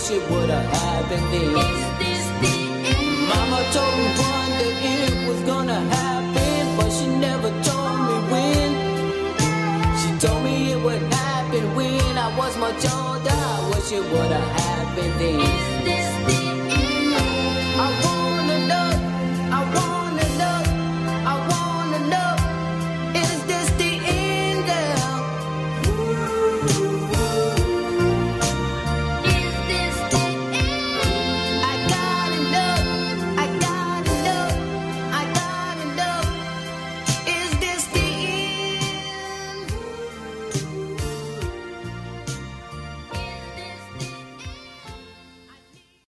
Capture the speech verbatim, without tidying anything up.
wish it would have happened then. Is this the end? Mama told me one that it was gonna happen, but she never told me when. She told me it would happen when I was much older. I wish it would have happened then. Is this